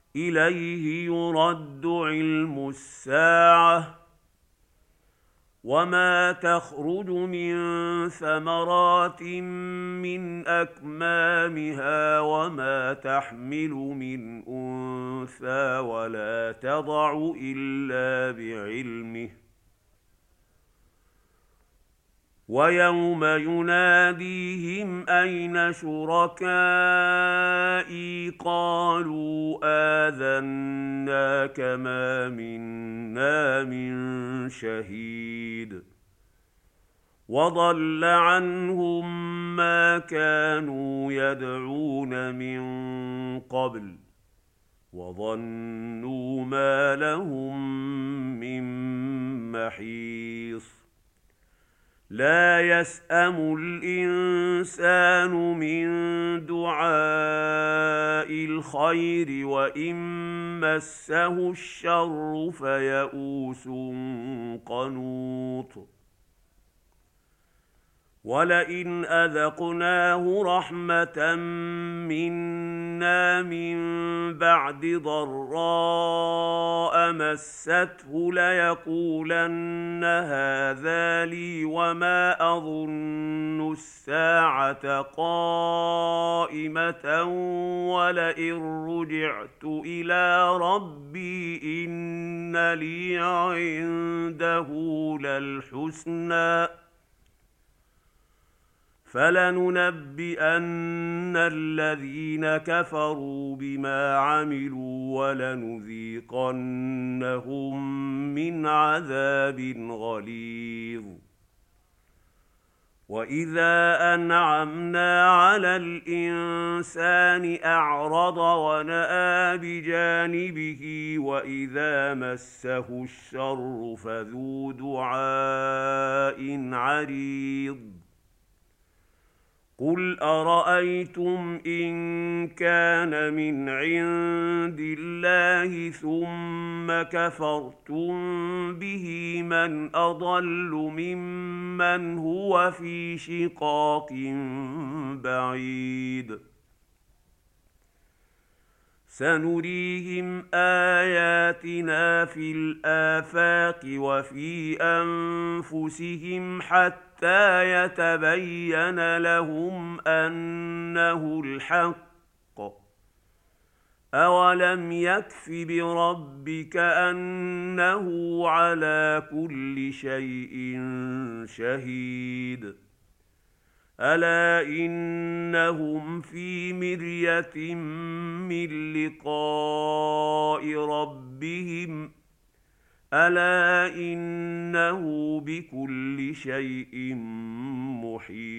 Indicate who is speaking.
Speaker 1: إليه يرد علم الساعة وما تخرج من ثمرات من أكمامها وما تحمل من أنثى ولا تضع إلا بعلمه ويوم يناديهم أين شركائي قالوا آذناك ما منا من شهيد وضل عنهم ما كانوا يدعون من قبل وظنوا ما لهم من محيص لا يسأم الإنسان من دعاء الخير وإن مسه الشر فيئوس قنوط ولئن أذقناه رحمة منا من بعد ضراء مسته ليقولن هذا لي وما أظن الساعة قائمة ولئن رجعت إلى ربي إن لي عنده للحسنى فلننبئن الذين كفروا بما عملوا ولنذيقنهم من عذاب غليظ وإذا أنعمنا على الإنسان أعرض ونأى بجانبه وإذا مسه الشر فذو دعاء عريض قل أرأيتم إن كان من عند الله ثم كفرتم به من أضل ممن هو في شقاق بعيد سنريهم آياتنا في الآفاق وفي أنفسهم حتى يتبين لهم أنه الحق أولم يكف بربك أنه على كل شيء شهيد ألا إنهم في مرية من لقاء ربهم ألا إنه بكل شيء محيط